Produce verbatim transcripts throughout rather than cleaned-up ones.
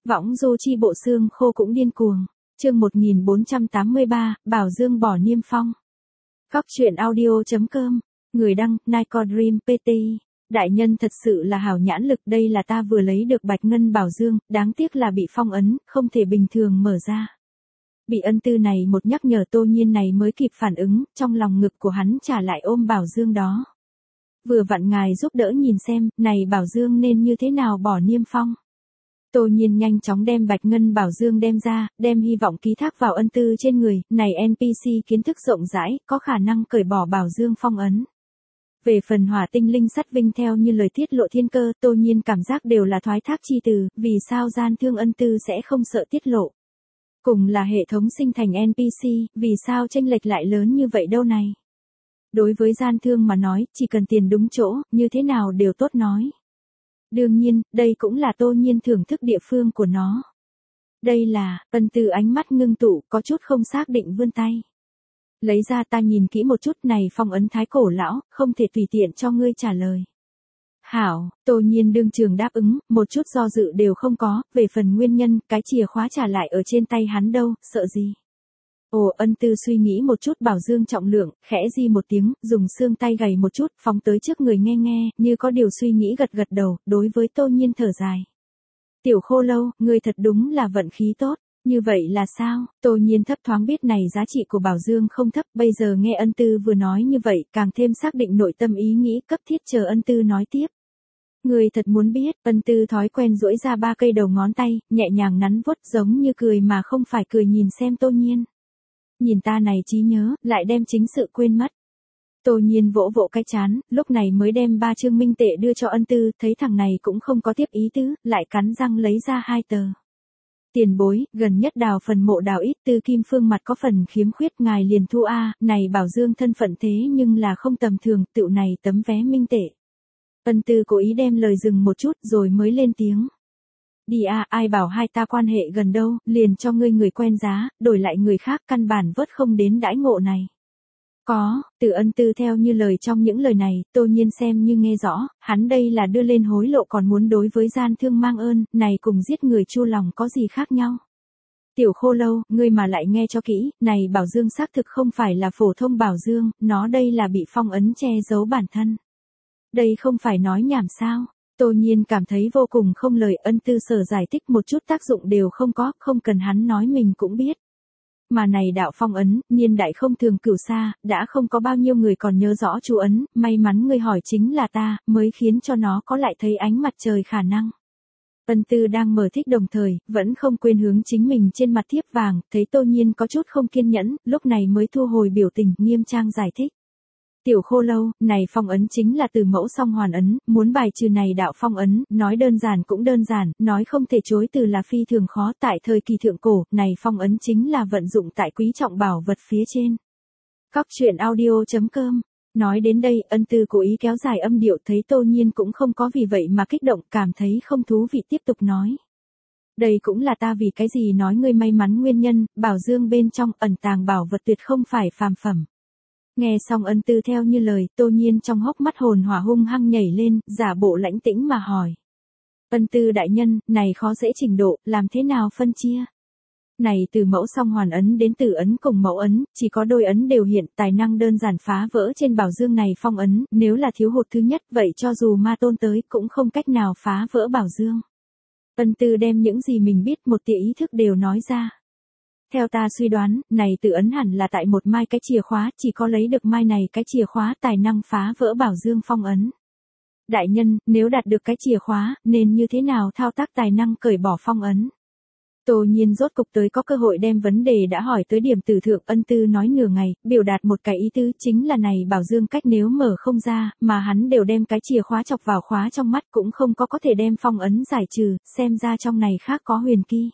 Võng du chi bộ xương khô cũng điên cuồng. Chương một nghìn bốn trăm tám mươi ba, Bảo Dương bỏ niêm phong. Góc truyện audio chấm com. Người đăng, Nico Dream pê tê. Đại nhân thật sự là hảo nhãn lực, đây là ta vừa lấy được bạch ngân bảo dương, đáng tiếc là bị phong ấn, không thể bình thường mở ra. Bị ân tư này một nhắc nhở Tô Nhiên này mới kịp phản ứng, trong lòng ngực của hắn trả lại ôm bảo dương đó. Vừa vặn ngài giúp đỡ nhìn xem, này bảo dương nên như thế nào bỏ niêm phong. Tô Nhiên nhanh chóng đem bạch ngân bảo dương đem ra, đem hy vọng ký thác vào ân tư trên người, này en pê xê kiến thức rộng rãi, có khả năng cởi bỏ bảo dương phong ấn. Về phần hỏa tinh linh sắt vinh theo như lời tiết lộ thiên cơ, Tô Nhiên cảm giác đều là thoái thác chi từ, vì sao gian thương ân tư sẽ không sợ tiết lộ. Cùng là hệ thống sinh thành en pê xê, vì sao chênh lệch lại lớn như vậy đâu này. Đối với gian thương mà nói, chỉ cần tiền đúng chỗ, như thế nào đều tốt nói. Đương nhiên, đây cũng là Tô Nhiên thưởng thức địa phương của nó. Đây là, ân tư ánh mắt ngưng tụ, có chút không xác định vươn tay. Lấy ra ta nhìn kỹ một chút, này phong ấn thái cổ lão, không thể tùy tiện cho ngươi trả lời. Hảo, Tô Nhiên đương trường đáp ứng, một chút do dự đều không có, về phần nguyên nhân, cái chìa khóa trả lại ở trên tay hắn đâu, sợ gì. Ồ, ân tư suy nghĩ một chút bảo dương trọng lượng, khẽ di một tiếng, dùng xương tay gầy một chút, phóng tới trước người nghe nghe, như có điều suy nghĩ gật gật đầu, đối với Tô Nhiên thở dài. Tiểu khô lâu, ngươi thật đúng là vận khí tốt. Như vậy là sao? Tô Nhiên thấp thoáng biết này giá trị của bảo dương không thấp, bây giờ nghe ân tư vừa nói như vậy, càng thêm xác định nội tâm ý nghĩ, cấp thiết chờ ân tư nói tiếp. Người thật muốn biết, ân tư thói quen duỗi ra ba cây đầu ngón tay, nhẹ nhàng nắn vuốt giống như cười mà không phải cười nhìn xem Tô Nhiên. Nhìn ta này trí nhớ, lại đem chính sự quên mất. Tô Nhiên vỗ vỗ cái chán, lúc này mới đem ba trương minh tệ đưa cho ân tư, thấy thằng này cũng không có tiếp ý tứ, lại cắn răng lấy ra hai tờ. Tiền bối, gần nhất đào phần mộ đào ít, tư kim phương mặt có phần khiếm khuyết, ngài liền thu a, này bảo dương thân phận thế nhưng là không tầm thường, tựu này tấm vé minh tệ. Ân tư cố ý đem lời dừng một chút rồi mới lên tiếng. Đi a, ai bảo hai ta quan hệ gần đâu, liền cho ngươi người quen giá, đổi lại người khác căn bản vớt không đến đãi ngộ này. Có, từ ân tư theo như lời trong những lời này, Tô Nhiên xem như nghe rõ, hắn đây là đưa lên hối lộ còn muốn đối với gian thương mang ơn, này cùng giết người chua lòng có gì khác nhau. Tiểu khô lâu, ngươi mà lại nghe cho kỹ, này bảo dương xác thực không phải là phổ thông bảo dương, nó đây là bị phong ấn che giấu bản thân. Đây không phải nói nhảm sao. Tô Nhiên cảm thấy vô cùng không lời, ân tư sở giải thích một chút tác dụng đều không có, không cần hắn nói mình cũng biết. Mà này đạo phong ấn, niên đại không thường cửu xa, đã không có bao nhiêu người còn nhớ rõ chú ấn, may mắn người hỏi chính là ta, mới khiến cho nó có lại thấy ánh mặt trời khả năng. Ân tư đang mở thích đồng thời, vẫn không quên hướng chính mình trên mặt thiếp vàng, thấy Tô Nhiên có chút không kiên nhẫn, lúc này mới thu hồi biểu tình, nghiêm trang giải thích. Tiểu khô lâu, này phong ấn chính là từ mẫu song hoàn ấn, muốn bài trừ này đạo phong ấn, nói đơn giản cũng đơn giản, nói không thể chối từ là phi thường khó, tại thời kỳ thượng cổ, này phong ấn chính là vận dụng tại quý trọng bảo vật phía trên. Góc truyện audio chấm com. Nói đến đây, ân tư cố ý kéo dài âm điệu, thấy Tô Nhiên cũng không có vì vậy mà kích động, cảm thấy không thú vị tiếp tục nói. Đây cũng là ta vì cái gì nói ngươi may mắn nguyên nhân, bảo dương bên trong ẩn tàng bảo vật tuyệt không phải phàm phẩm. Nghe xong ân tư theo như lời, Tô Nhiên trong hốc mắt hồn hỏa hung hăng nhảy lên, giả bộ lãnh tĩnh mà hỏi. Ân tư đại nhân, này khó dễ trình độ, làm thế nào phân chia? Này từ mẫu song hoàn ấn đến tử ấn cùng mẫu ấn, chỉ có đôi ấn đều hiện, tài năng đơn giản phá vỡ trên bảo dương này phong ấn, nếu là thiếu hụt thứ nhất, vậy cho dù ma tôn tới, cũng không cách nào phá vỡ bảo dương. Ân tư đem những gì mình biết một tia ý thức đều nói ra. Theo ta suy đoán, này tự ấn hẳn là tại một mai cái chìa khóa, chỉ có lấy được mai này cái chìa khóa tài năng phá vỡ bảo dương phong ấn. Đại nhân, nếu đạt được cái chìa khóa, nên như thế nào thao tác tài năng cởi bỏ phong ấn? Tô Nhiên rốt cục tới có cơ hội đem vấn đề đã hỏi tới điểm tử thượng, ân tư nói nửa ngày, biểu đạt một cái ý tứ chính là này bảo dương cách nếu mở không ra, mà hắn đều đem cái chìa khóa chọc vào khóa trong mắt cũng không có có thể đem phong ấn giải trừ, xem ra trong này khác có huyền kỳ.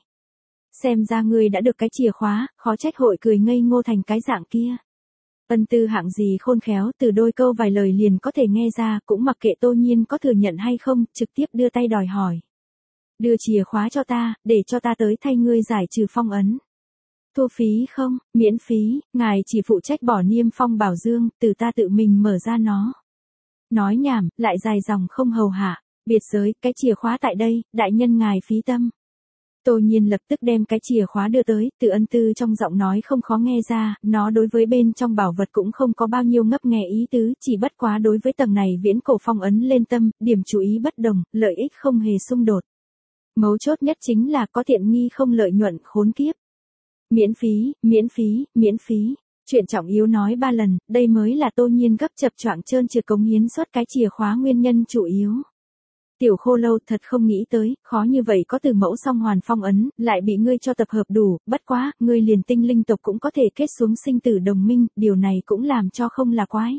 Xem ra ngươi đã được cái chìa khóa, khó trách hội cười ngây ngô thành cái dạng kia. Ân tư hạng gì khôn khéo, từ đôi câu vài lời liền có thể nghe ra, cũng mặc kệ Tô Nhiên có thừa nhận hay không, trực tiếp đưa tay đòi hỏi. Đưa chìa khóa cho ta, để cho ta tới thay ngươi giải trừ phong ấn. Thu phí không, miễn phí, ngài chỉ phụ trách bỏ niêm phong bảo dương, từ ta tự mình mở ra nó. Nói nhảm, lại dài dòng không hầu hạ, biệt giới, cái chìa khóa tại đây, đại nhân ngài phí tâm. Tô Nhiên lập tức đem cái chìa khóa đưa tới, Từ Ân Tư trong giọng nói không khó nghe ra, nó đối với bên trong bảo vật cũng không có bao nhiêu ngấp nghé ý tứ, chỉ bất quá đối với tầng này viễn cổ phong ấn lên tâm, điểm chú ý bất đồng, lợi ích không hề xung đột. Mấu chốt nhất chính là có tiện nghi không lợi nhuận khốn kiếp. Miễn phí, miễn phí, miễn phí. Chuyện trọng yếu nói ba lần, đây mới là Tô Nhiên gấp chập choạng trơn trượt cống hiến suốt cái chìa khóa nguyên nhân chủ yếu. Tiểu Khô Lâu thật không nghĩ tới, khó như vậy có từ mẫu song hoàn phong ấn, lại bị ngươi cho tập hợp đủ, bất quá, ngươi liền tinh linh tộc cũng có thể kết xuống sinh tử đồng minh, điều này cũng làm cho không là quái.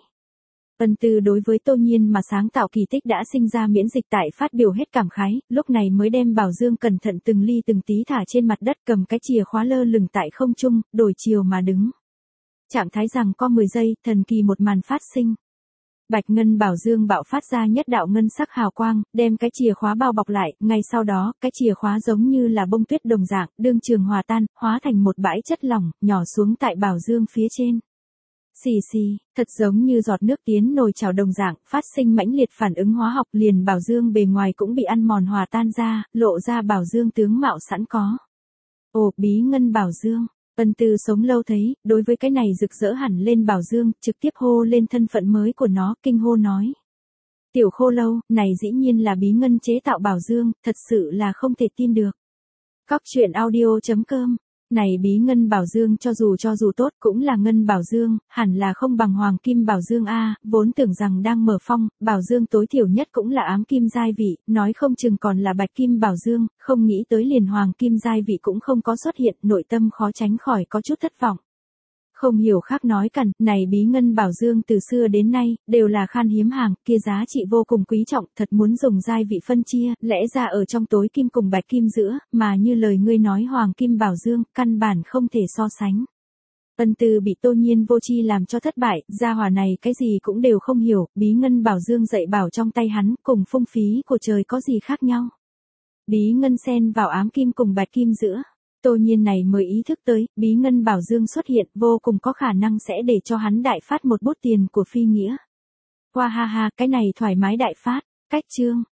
Ân Tư đối với Tô Nhiên mà sáng tạo kỳ tích đã sinh ra miễn dịch tại phát biểu hết cảm khái, lúc này mới đem Bảo Dương cẩn thận từng ly từng tí thả trên mặt đất cầm cái chìa khóa lơ lửng tại không trung, đổi chiều mà đứng. Trạng thái rằng có mười giây, thần kỳ một màn phát sinh. Bạch ngân bảo dương bạo phát ra nhất đạo ngân sắc hào quang, đem cái chìa khóa bao bọc lại, ngay sau đó, cái chìa khóa giống như là bông tuyết đồng dạng, đương trường hòa tan, hóa thành một bãi chất lỏng, nhỏ xuống tại bảo dương phía trên. Xì xì, thật giống như giọt nước tiến nồi chảo đồng dạng, phát sinh mãnh liệt phản ứng hóa học, liền bảo dương bề ngoài cũng bị ăn mòn hòa tan ra, lộ ra bảo dương tướng mạo sẵn có. Ồ, bí ngân bảo dương. Ân Tư sống lâu thấy, đối với cái này rực rỡ hẳn lên bảo dương, trực tiếp hô lên thân phận mới của nó, kinh hô nói. Tiểu Khô Lâu, này dĩ nhiên là bí ngân chế tạo bảo dương, thật sự là không thể tin được. Cóc truyện audio chấm com. Này bí ngân bảo dương cho dù cho dù tốt cũng là ngân bảo dương, hẳn là không bằng hoàng kim bảo dương a, vốn tưởng rằng đang mở phong, bảo dương tối thiểu nhất cũng là ám kim giai vị, nói không chừng còn là bạch kim bảo dương, không nghĩ tới liền hoàng kim giai vị cũng không có xuất hiện, nội tâm khó tránh khỏi có chút thất vọng. Không hiểu khác nói cằn, này bí ngân bảo dương từ xưa đến nay, đều là khan hiếm hàng, kia giá trị vô cùng quý trọng, thật muốn dùng giai vị phân chia, lẽ ra ở trong tối kim cùng bạch kim giữa, mà như lời ngươi nói hoàng kim bảo dương, căn bản không thể so sánh. Ân Tư bị Tô Nhiên vô tri làm cho thất bại, gia hỏa này cái gì cũng đều không hiểu, bí ngân bảo dương dạy bảo trong tay hắn, cùng phung phí của trời có gì khác nhau. Bí ngân xen vào ám kim cùng bạch kim giữa. Tô Nhiên này mới ý thức tới, bí ngân bảo dương xuất hiện vô cùng có khả năng sẽ để cho hắn đại phát một bút tiền của phi nghĩa. Hoa ha ha, cái này thoải mái đại phát, cách chương.